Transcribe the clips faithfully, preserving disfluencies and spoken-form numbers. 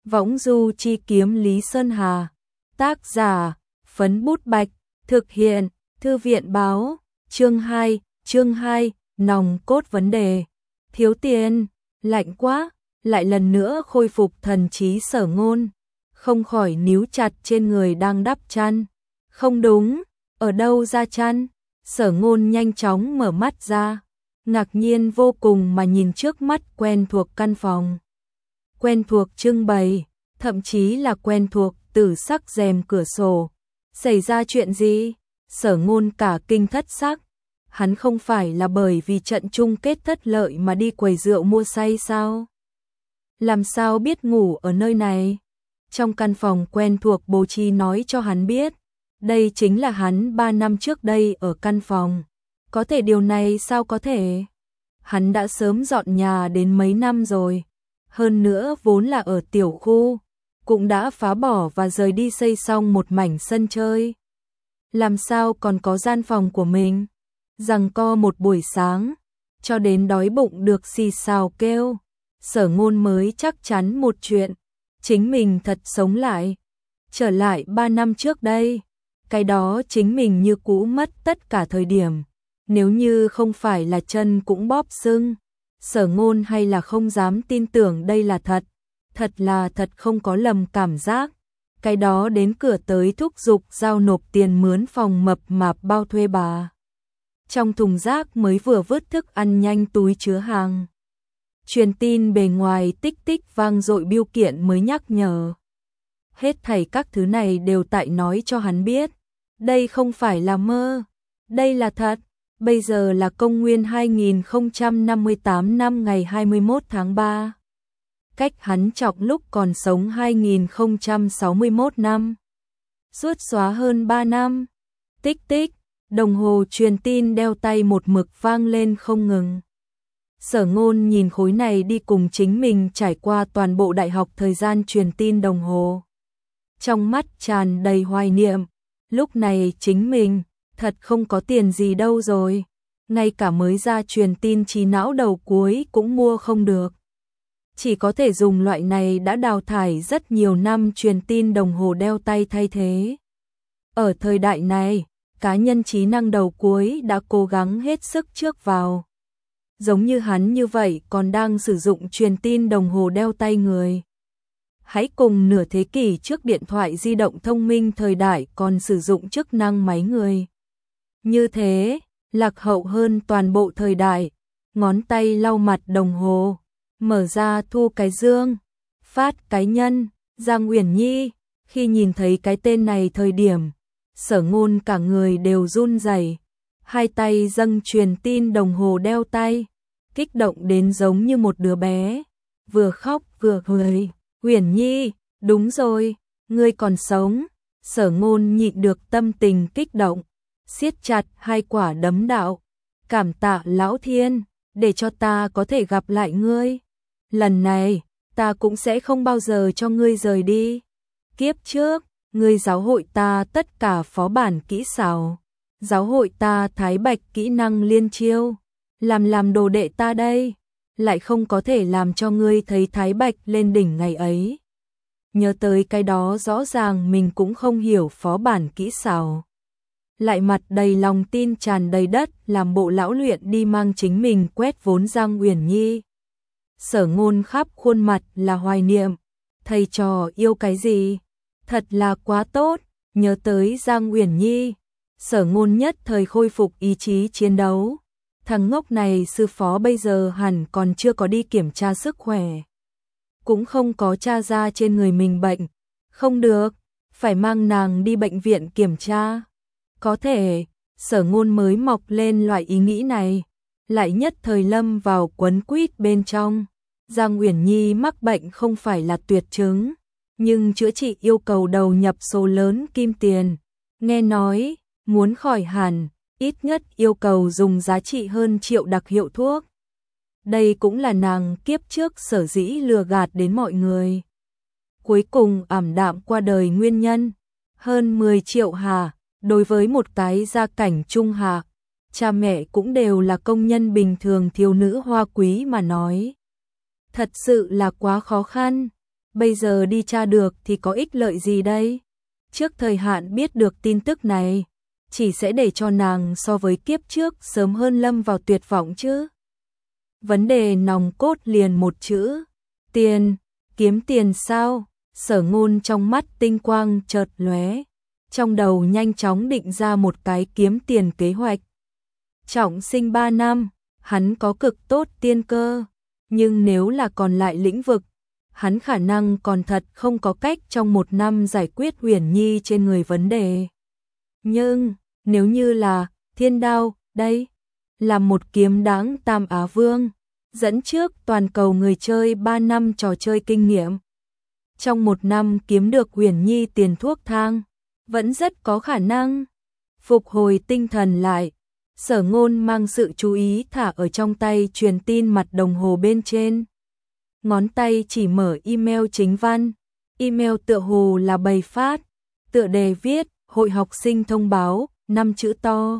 Võng du chi kiếm Lý Sơn Hà. Tác giả, Phấn Bút Bạch. Thực hiện, Thư viện báo. Chương hai, chương hai, nòng cốt vấn đề. Thiếu tiền, lạnh quá, lại lần nữa khôi phục thần trí Sở Ngôn. Không khỏi níu chặt trên người đang đắp chăn. Không đúng, ở đâu ra chăn? Sở Ngôn nhanh chóng mở mắt ra, ngạc nhiên vô cùng mà nhìn trước mắt quen thuộc căn phòng. Quen thuộc trưng bày, thậm chí là quen thuộc tử sắc rèm cửa sổ. Xảy ra chuyện gì? Sở Ngôn cả kinh thất sắc. Hắn không phải là bởi vì trận chung kết thất lợi mà đi quầy rượu mua say sao? Làm sao biết ngủ ở nơi này? Trong căn phòng quen thuộc bố trí nói cho hắn biết, đây chính là hắn ba năm trước đây ở căn phòng. Có thể điều này sao có thể? Hắn đã sớm dọn nhà đến mấy năm rồi. Hơn nữa vốn là ở tiểu khu, cũng đã phá bỏ và rời đi xây xong một mảnh sân chơi. Làm sao còn có gian phòng của mình? Giằng co một buổi sáng, cho đến đói bụng được xì xào kêu, Sở Ngôn mới chắc chắn một chuyện, chính mình thật sống lại. Trở lại ba năm trước đây, cái đó chính mình như cũ mất tất cả thời điểm. Nếu như không phải là chân cũng bóp sưng, Sở Ngôn hay là không dám tin tưởng đây là thật. Thật là thật không có lầm cảm giác. Cái đó đến cửa tới thúc giục giao nộp tiền mướn phòng mập mạp bao thuê bà. Trong thùng rác mới vừa vứt thức ăn nhanh túi chứa hàng. Truyền tin bề ngoài tích tích vang dội bưu kiện mới nhắc nhở. Hết thảy các thứ này đều tại nói cho hắn biết. Đây không phải là mơ. Đây là thật. Bây giờ là công nguyên hai nghìn không trăm năm mươi tám năm ngày hai mươi mốt tháng ba. Cách hắn chọc lúc còn sống hai nghìn không trăm sáu mươi mốt năm. Suốt xóa hơn ba năm. Tích tích, đồng hồ truyền tin đeo tay một mực vang lên không ngừng. Sở Ngôn nhìn khối này đi cùng chính mình trải qua toàn bộ đại học thời gian truyền tin đồng hồ. Trong mắt tràn đầy hoài niệm. Lúc này chính mình, thật không có tiền gì đâu rồi. Ngay cả mới ra truyền tin trí não đầu cuối cũng mua không được. Chỉ có thể dùng loại này đã đào thải rất nhiều năm truyền tin đồng hồ đeo tay thay thế. Ở thời đại này, cá nhân trí năng đầu cuối đã cố gắng hết sức trước vào. Giống như hắn như vậy còn đang sử dụng truyền tin đồng hồ đeo tay người. Hãy cùng nửa thế kỷ trước điện thoại di động thông minh thời đại còn sử dụng chức năng máy người. Như thế, lạc hậu hơn toàn bộ thời đại. Ngón tay lau mặt đồng hồ, mở ra thu cái dương, phát cái nhân, Giang Uyển Nhi. Khi nhìn thấy cái tên này thời điểm, Sở Ngôn cả người đều run rẩy, hai tay dâng truyền tin đồng hồ đeo tay, kích động đến giống như một đứa bé, vừa khóc vừa cười. Uyển Nhi, đúng rồi, ngươi còn sống. Sở Ngôn nhịn được tâm tình kích động, siết chặt hai quả đấm đạo. Cảm tạ Lão Thiên, để cho ta có thể gặp lại ngươi. Lần này, ta cũng sẽ không bao giờ cho ngươi rời đi. Kiếp trước, ngươi giáo hội ta tất cả phó bản kỹ xảo, giáo hội ta thái bạch kỹ năng liên chiêu, làm làm đồ đệ ta đây, lại không có thể làm cho ngươi thấy thái bạch lên đỉnh ngày ấy. Nhớ tới cái đó rõ ràng mình cũng không hiểu phó bản kỹ xảo. Lại mặt đầy lòng tin tràn đầy đất làm bộ lão luyện đi mang chính mình quét vốn Giang Uyển Nhi. Sở Ngôn khắp khuôn mặt là hoài niệm. Thầy trò yêu cái gì? Thật là quá tốt. Nhớ tới Giang Uyển Nhi, Sở Ngôn nhất thời khôi phục ý chí chiến đấu. Thằng ngốc này sư phó bây giờ hẳn còn chưa có đi kiểm tra sức khỏe. Cũng không có tra ra trên người mình bệnh. Không được, phải mang nàng đi bệnh viện kiểm tra. Có thể, Sở Ngôn mới mọc lên loại ý nghĩ này, lại nhất thời lâm vào quấn quýt bên trong. Giang Uyển Nhi mắc bệnh không phải là tuyệt chứng, nhưng chữa trị yêu cầu đầu nhập số lớn kim tiền. Nghe nói, muốn khỏi hẳn, ít nhất yêu cầu dùng giá trị hơn triệu đặc hiệu thuốc. Đây cũng là nàng kiếp trước sở dĩ lừa gạt đến mọi người. Cuối cùng ảm đạm qua đời nguyên nhân, hơn mười triệu hà. Đối với một cái gia cảnh trung hạ, cha mẹ cũng đều là công nhân bình thường thiếu nữ hoa quý mà nói. Thật sự là quá khó khăn. Bây giờ đi tra được thì có ích lợi gì đây? Trước thời hạn biết được tin tức này, chỉ sẽ để cho nàng so với kiếp trước sớm hơn lâm vào tuyệt vọng chứ. Vấn đề nòng cốt liền một chữ, tiền, kiếm tiền sao? Sở Ngôn trong mắt tinh quang chợt lóe, trong đầu nhanh chóng định ra một cái kiếm tiền kế hoạch. Trọng sinh ba năm, hắn có cực tốt tiên cơ, nhưng nếu là còn lại lĩnh vực, hắn khả năng còn thật không có cách trong một năm giải quyết Huyền Nhi trên người vấn đề. Nhưng, nếu như là thiên đao, đây là một kiếm đáng Tam Á Vương, dẫn trước toàn cầu người chơi ba năm trò chơi kinh nghiệm. Trong một năm kiếm được Huyền Nhi tiền thuốc thang, vẫn rất có khả năng. Phục hồi tinh thần lại, Sở Ngôn mang sự chú ý thả ở trong tay truyền tin mặt đồng hồ bên trên. Ngón tay chỉ mở email chính văn, email tựa hồ là bày phát, tựa đề viết, hội học sinh thông báo, năm chữ to.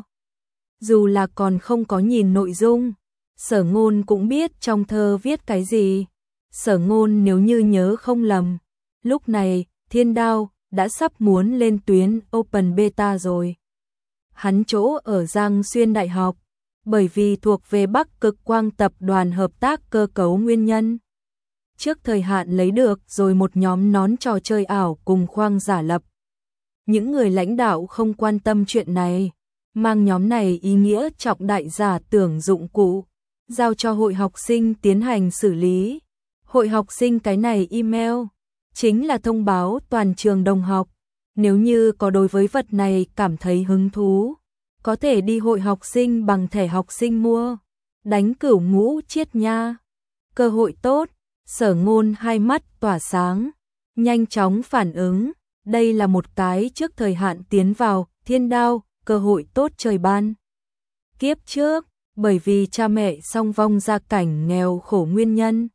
Dù là còn không có nhìn nội dung, Sở Ngôn cũng biết trong thơ viết cái gì. Sở Ngôn nếu như nhớ không lầm, lúc này, Thiên Đao đã sắp muốn lên tuyến Open Beta rồi. Hắn chỗ ở Giang Xuyên Đại học, bởi vì thuộc về Bắc Cực Quang tập đoàn hợp tác cơ cấu nguyên nhân. Trước thời hạn lấy được rồi một nhóm nón trò chơi ảo cùng khoang giả lập. Những người lãnh đạo không quan tâm chuyện này, mang nhóm này ý nghĩa trọng đại giả tưởng dụng cụ, giao cho hội học sinh tiến hành xử lý. Hội học sinh cái này email, chính là thông báo toàn trường đồng học, nếu như có đối với vật này cảm thấy hứng thú, có thể đi hội học sinh bằng thẻ học sinh mua, đánh cửu ngũ chiết nha. Cơ hội tốt, Sở Ngôn hai mắt tỏa sáng, nhanh chóng phản ứng, đây là một cái trước thời hạn tiến vào Thiên Đao, cơ hội tốt trời ban. Kiếp trước, bởi vì cha mẹ song vong gia cảnh nghèo khổ nguyên nhân,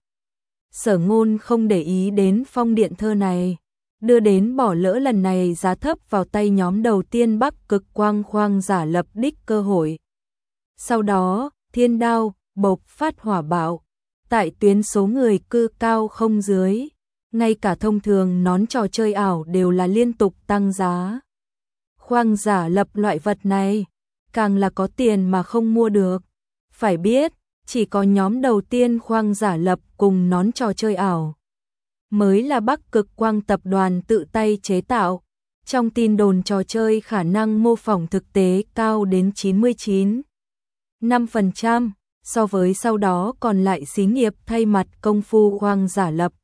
Sở Ngôn không để ý đến phong điện thơ này, đưa đến bỏ lỡ lần này giá thấp vào tay nhóm đầu tiên Bắc Cực Quang khoang giả lập đích cơ hội. Sau đó, Thiên Đao bộc phát hỏa bạo, tại tuyến số người cư cao không dưới, ngay cả thông thường nón trò chơi ảo đều là liên tục tăng giá. Khoang giả lập loại vật này, càng là có tiền mà không mua được. Phải biết, chỉ có nhóm đầu tiên khoang giả lập cùng nón trò chơi ảo mới là Bắc Cực Quang tập đoàn tự tay chế tạo. Trong tin đồn trò chơi khả năng mô phỏng thực tế cao đến chín mươi chín phẩy năm phần trăm, so với sau đó còn lại xí nghiệp thay mặt công phu khoang giả lập.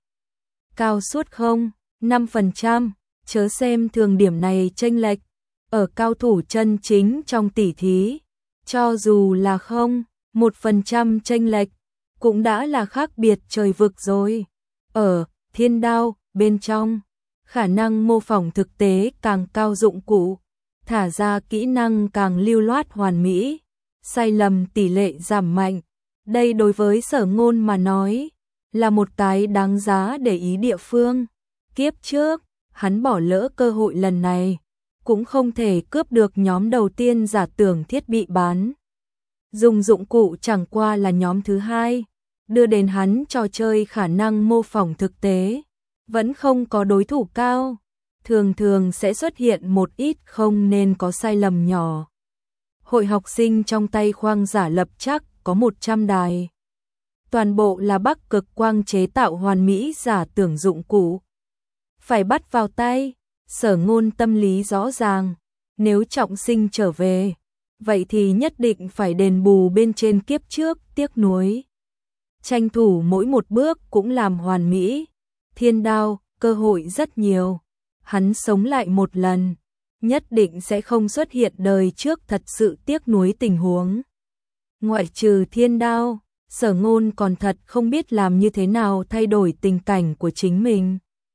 Cao suốt không, năm phần trăm, chớ xem thường điểm này chênh lệch, ở cao thủ chân chính trong tỷ thí, cho dù là không, một phần trăm chênh lệch, cũng đã là khác biệt trời vực rồi. Ở Thiên Đao, bên trong, khả năng mô phỏng thực tế càng cao dụng cụ, thả ra kỹ năng càng lưu loát hoàn mỹ, sai lầm tỷ lệ giảm mạnh. Đây đối với Sở Ngôn mà nói, là một cái đáng giá để ý địa phương. Kiếp trước, hắn bỏ lỡ cơ hội lần này, cũng không thể cướp được nhóm đầu tiên giả tưởng thiết bị bán. Dùng dụng cụ chẳng qua là nhóm thứ hai, đưa đến hắn trò chơi khả năng mô phỏng thực tế, vẫn không có đối thủ cao, thường thường sẽ xuất hiện một ít không nên có sai lầm nhỏ. Hội học sinh trong tay khoang giả lập chắc có một trăm đài. Toàn bộ là Bắc Cực Quang chế tạo hoàn mỹ giả tưởng dụng cụ. Phải bắt vào tay, Sở Ngôn tâm lý rõ ràng, nếu trọng sinh trở về, vậy thì nhất định phải đền bù bên trên kiếp trước tiếc nuối. Tranh thủ mỗi một bước cũng làm hoàn mỹ. Thiên Đao, cơ hội rất nhiều. Hắn sống lại một lần, nhất định sẽ không xuất hiện đời trước thật sự tiếc nuối tình huống. Ngoại trừ Thiên Đao, Sở Ngôn còn thật không biết làm như thế nào thay đổi tình cảnh của chính mình.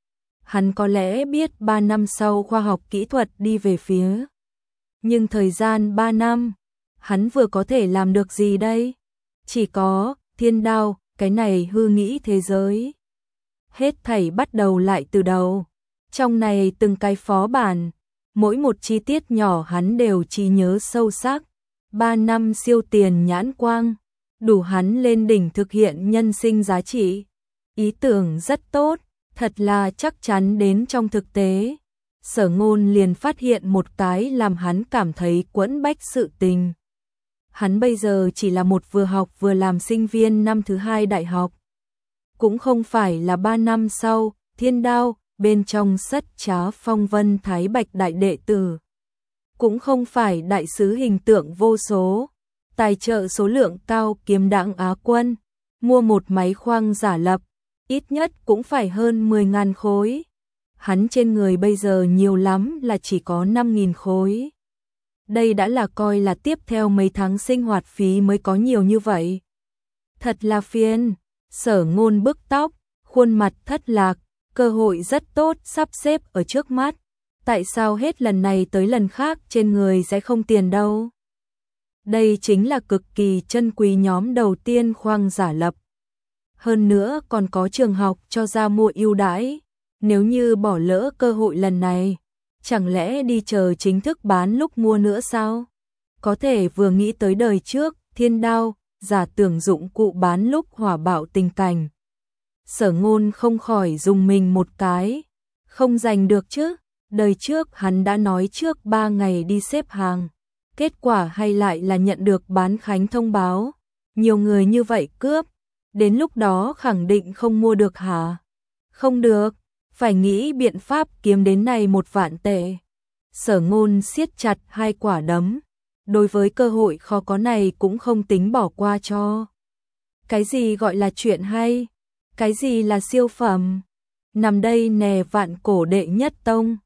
Hắn có lẽ biết ba năm sau khoa học kỹ thuật đi về phía. Nhưng thời gian ba năm, hắn vừa có thể làm được gì đây? Chỉ có Thiên Đao, cái này hư nghĩ thế giới. Hết thảy bắt đầu lại từ đầu. Trong này từng cái phó bản, mỗi một chi tiết nhỏ hắn đều trí nhớ sâu sắc. Ba năm siêu tiền nhãn quang, đủ hắn lên đỉnh thực hiện nhân sinh giá trị. Ý tưởng rất tốt, Thật là chắc chắn đến trong thực tế. Sở Ngôn liền phát hiện một cái làm hắn cảm thấy quẫn bách sự tình. Hắn bây giờ chỉ là một vừa học vừa làm sinh viên năm thứ hai đại học. Cũng không phải là ba năm sau, Thiên Đao, bên trong sất trá phong vân thái bạch đại đệ tử. Cũng không phải đại sứ hình tượng vô số, tài trợ số lượng cao kiếm đặng Á quân, mua một máy khoang giả lập, ít nhất cũng phải hơn mười ngàn khối. Hắn trên người bây giờ nhiều lắm là chỉ có năm nghìn khối. Đây đã là coi là tiếp theo mấy tháng sinh hoạt phí mới có nhiều như vậy. Thật là phiền. Sở Ngôn bứt tóc, khuôn mặt thất lạc, cơ hội rất tốt sắp xếp ở trước mắt. Tại sao hết lần này tới lần khác trên người sẽ không tiền đâu? Đây chính là cực kỳ chân quý nhóm đầu tiên khoang giả lập. Hơn nữa còn có trường học cho ra mua ưu đãi. Nếu như bỏ lỡ cơ hội lần này, chẳng lẽ đi chờ chính thức bán lúc mua nữa sao? Có thể vừa nghĩ tới đời trước, Thiên Đao, giả tưởng dụng cụ bán lúc hỏa bạo tình cảnh. Sở Ngôn không khỏi dùng mình một cái. Không giành được chứ, đời trước hắn đã nói trước ba ngày đi xếp hàng. Kết quả hay lại là nhận được bán khánh thông báo. Nhiều người như vậy cướp, đến lúc đó khẳng định không mua được hả? Không được, phải nghĩ biện pháp kiếm đến này một vạn tệ. Sở Ngôn siết chặt hai quả đấm. Đối với cơ hội khó có này cũng không tính bỏ qua cho. Cái gì gọi là chuyện hay? Cái gì là siêu phẩm? Nằm đây nè vạn cổ đệ nhất tông.